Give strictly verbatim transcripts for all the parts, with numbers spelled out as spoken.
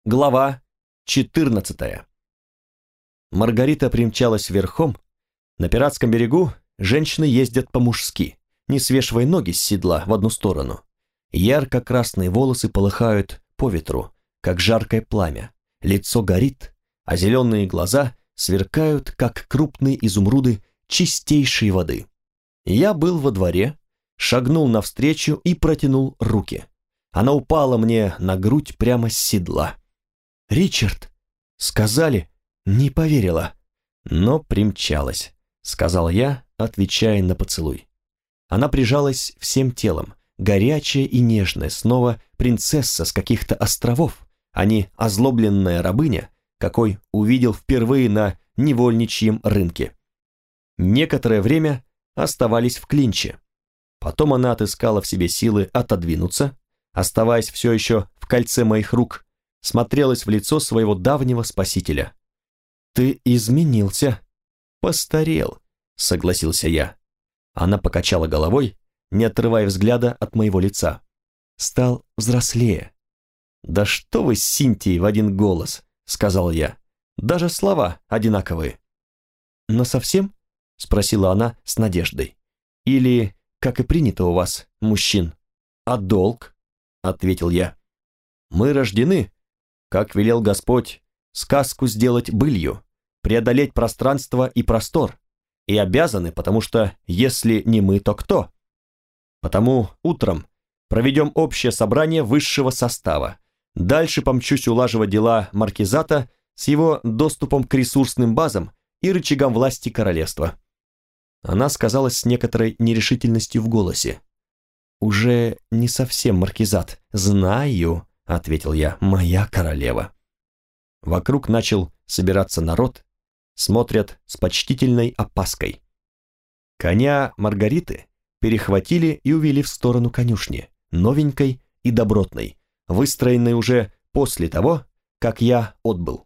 Глава четырнадцатая. Маргарита примчалась верхом. На пиратском берегу женщины ездят по-мужски, не свешивая ноги с седла в одну сторону. Ярко-красные волосы полыхают по ветру, как жаркое пламя. Лицо горит, а зеленые глаза сверкают, как крупные изумруды чистейшей воды. Я был во дворе, шагнул навстречу и протянул руки. Она упала мне на грудь прямо с седла. «Ричард!» «Сказали!» «Не поверила!» «Но примчалась», — сказал я, отвечая на поцелуй. Она прижалась всем телом, горячая и нежная, снова принцесса с каких-то островов, а не озлобленная рабыня, какой увидел впервые на невольничьем рынке. Некоторое время оставались в клинче. Потом она отыскала в себе силы отодвинуться, оставаясь все еще в кольце моих рук, смотрелась в лицо своего давнего спасителя. «Ты изменился, постарел», — согласился я. Она покачала головой, не отрывая взгляда от моего лица. «Стал взрослее». «Да что вы с Синтией в один голос», — сказал я. «Даже слова одинаковые». «Но совсем?» — спросила она с надеждой. «Или, как и принято у вас, мужчин, а долг?» — ответил я. «Мы рождены, как велел Господь, сказку сделать былью, преодолеть пространство и простор, и обязаны, потому что если не мы, то кто? Потому утром проведем общее собрание высшего состава. Дальше помчусь улаживать дела маркизата с его доступом к ресурсным базам и рычагам власти королевства». Она сказала с некоторой нерешительностью в голосе. «Уже не совсем маркизат. Знаю», — ответил я, — «моя королева». Вокруг начал собираться народ, смотрят с почтительной опаской. Коня Маргариты перехватили и увели в сторону конюшни, новенькой и добротной, выстроенной уже после того, как я отбыл.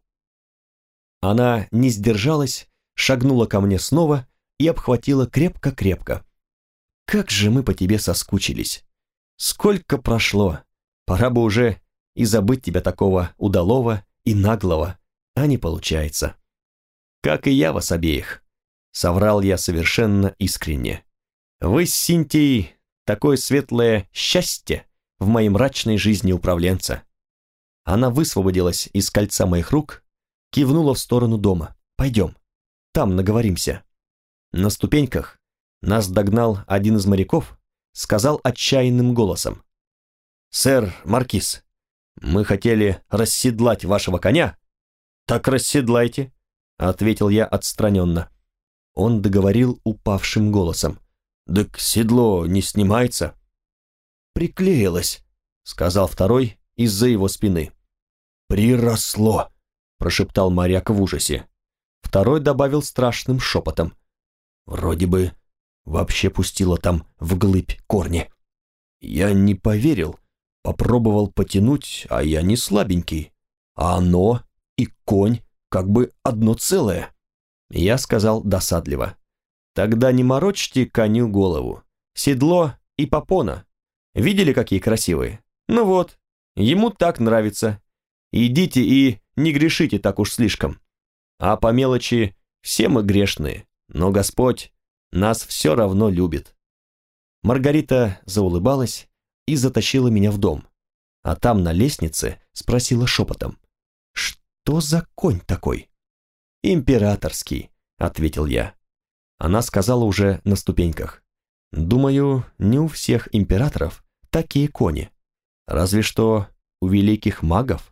Она не сдержалась, шагнула ко мне снова и обхватила крепко-крепко. «Как же мы по тебе соскучились! Сколько прошло! Пора бы уже и забыть тебя такого удалого и наглого, а не получается. Как и я вас обеих», — соврал я совершенно искренне. «Вы с Синтией такое светлое счастье в моей мрачной жизни управленца». Она высвободилась из кольца моих рук, кивнула в сторону дома. «Пойдем, там наговоримся». На ступеньках нас догнал один из моряков, сказал отчаянным голосом: «Сэр Маркиз, мы хотели расседлать вашего коня». «Так расседлайте», — ответил я отстраненно. Он договорил упавшим голосом: «Так седло не снимается». «Приклеилось», — сказал второй из-за его спины. «Приросло», — прошептал моряк в ужасе. Второй добавил страшным шепотом: «Вроде бы вообще пустило там вглыбь корни». Я не поверил, попробовал потянуть, а я не слабенький. А оно и конь как бы одно целое. Я сказал досадливо: «Тогда не морочьте коню голову. Седло и попона. Видели, какие красивые? Ну вот, ему так нравится. Идите и не грешите так уж слишком. А по мелочи все мы грешные, но Господь нас все равно любит». Маргарита заулыбалась и затащила меня в дом, а там на лестнице спросила шепотом: «Что за конь такой?» «Императорский», — ответил я. Она сказала уже на ступеньках: «Думаю, не у всех императоров такие кони, разве что у великих магов».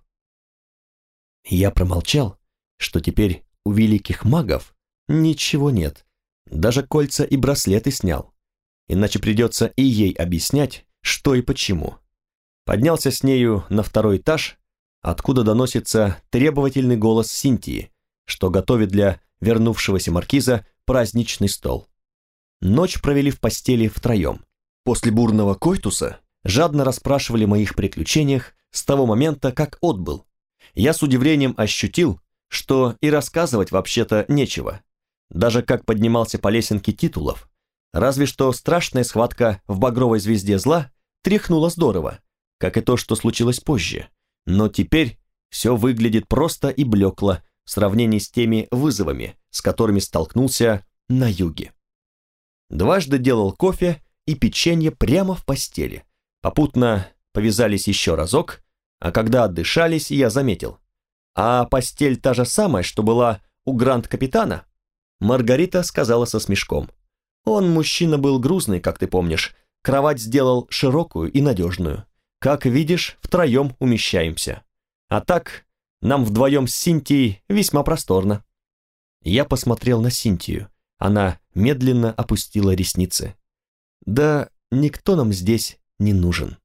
Я промолчал, что теперь у великих магов ничего нет, даже кольца и браслеты снял, иначе придется и ей объяснять, что и почему. Поднялся с нею на второй этаж, откуда доносится требовательный голос Синтии, что готовит для вернувшегося маркиза праздничный стол. Ночь провели в постели втроем. После бурного койтуса жадно расспрашивали о моих приключениях с того момента, как отбыл. Я с удивлением ощутил, что и рассказывать вообще-то нечего. Даже как поднимался по лесенке титулов. Разве что страшная схватка в багровой звезде зла тряхнула здорово, как и то, что случилось позже. Но теперь все выглядит просто и блекло в сравнении с теми вызовами, с которыми столкнулся на юге. Дважды делал кофе и печенье прямо в постели. Попутно повязались еще разок, а когда отдышались, я заметил. А постель та же самая, что была у гранд-капитана? Маргарита сказала со смешком. Он мужчина был грузный, как ты помнишь. Кровать сделал широкую и надежную. Как видишь, втроем умещаемся. А так, нам вдвоем с Синтией весьма просторно. Я посмотрел на Синтию. Она медленно опустила ресницы. Да никто нам здесь не нужен.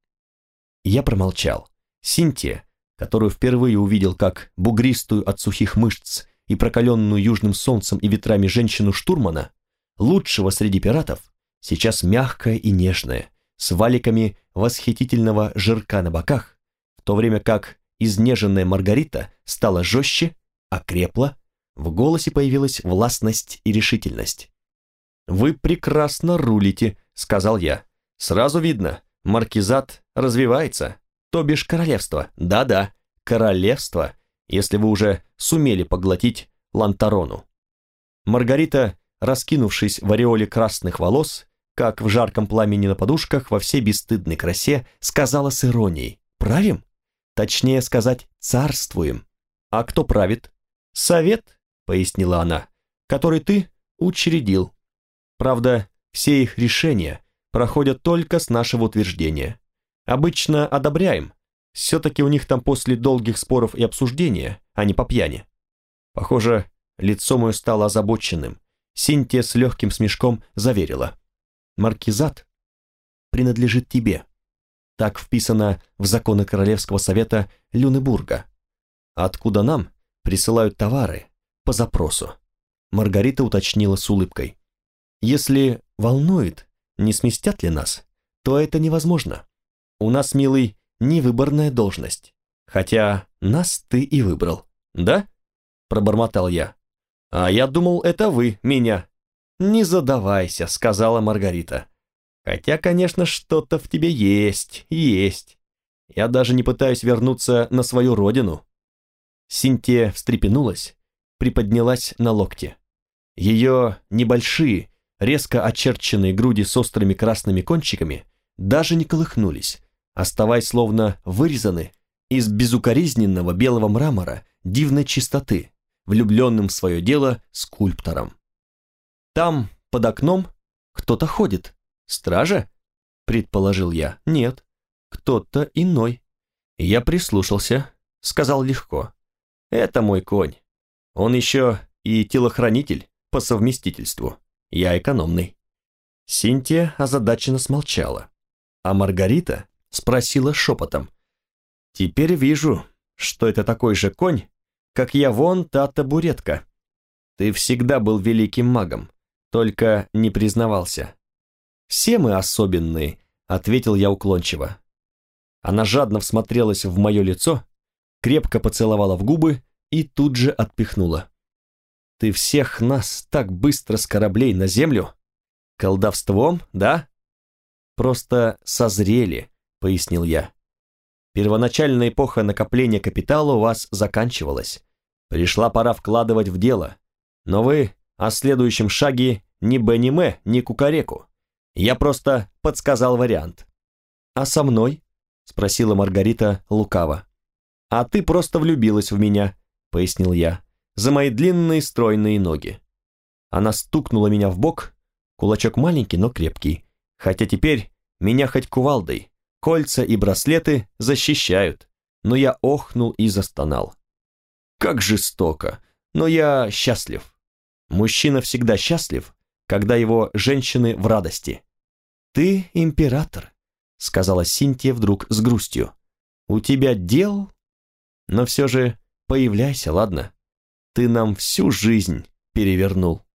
Я промолчал. Синтия, которую впервые увидел как бугристую от сухих мышц и прокаленную южным солнцем и ветрами женщину-штурмана, лучшего среди пиратов, сейчас мягкая и нежная, с валиками восхитительного жирка на боках, в то время как изнеженная Маргарита стала жестче, окрепла, в голосе появилась властность и решительность. «Вы прекрасно рулите», — сказал я. «Сразу видно, маркизат развивается, то бишь королевство. Да-да, королевство, если вы уже сумели поглотить Лантарону». Маргарита, раскинувшись в ореоле красных волос, как в жарком пламени на подушках, во всей бесстыдной красе, сказала с иронией: «Правим? Точнее сказать, царствуем. А кто правит? Совет», — пояснила она, — «который ты учредил. Правда, все их решения проходят только с нашего утверждения. Обычно одобряем. Все-таки у них там после долгих споров и обсуждения, а не по пьяни». Похоже, лицо мое стало озабоченным. Синтия с легким смешком заверила: «Маркизат принадлежит тебе. Так вписано в законы Королевского совета Люнебурга. Откуда нам присылают товары по запросу?» Маргарита уточнила с улыбкой. «Если волнует, не сместят ли нас, то это невозможно. У нас, милый, невыборная должность. Хотя нас ты и выбрал. Да?» Пробормотал я. «А я думал, это вы меня». «Не задавайся», — сказала Маргарита. «Хотя, конечно, что-то в тебе есть, есть. Я даже не пытаюсь вернуться на свою родину». Синтия встрепенулась, приподнялась на локте. Ее небольшие, резко очерченные груди с острыми красными кончиками даже не колыхнулись, оставаясь словно вырезаны из безукоризненного белого мрамора дивной чистоты, влюбленным в свое дело скульптором. «Там, под окном, кто-то ходит. Стража?» — предположил я. «Нет, кто-то иной». Я прислушался, сказал легко: «Это мой конь. Он еще и телохранитель по совместительству. Я экономный». Синтия озадаченно смолчала, а Маргарита спросила шепотом: «Теперь вижу, что это такой же конь, как я вон та табуретка. Ты всегда был великим магом, только не признавался». «Все мы особенные», — ответил я уклончиво. Она жадно всмотрелась в мое лицо, крепко поцеловала в губы и тут же отпихнула. «Ты всех нас так быстро с кораблей на землю? Колдовством, да?» «Просто созрели», — пояснил я. «Первоначальная эпоха накопления капитала у вас заканчивалась. Пришла пора вкладывать в дело. Но вы о следующем шаге ни бе, ни мэ, ни кукареку. Я просто подсказал вариант». «А со мной?» — спросила Маргарита лукаво. «А ты просто влюбилась в меня», — пояснил я, «за мои длинные стройные ноги». Она стукнула меня в бок, кулачок маленький, но крепкий, хотя теперь меня хоть кувалдой, кольца и браслеты защищают, но я охнул и застонал. Как жестоко, но я счастлив. Мужчина всегда счастлив, когда его женщины в радости. «Ты император», — сказала Синтия вдруг с грустью. «У тебя дел? Но все же появляйся, ладно? Ты нам всю жизнь перевернул».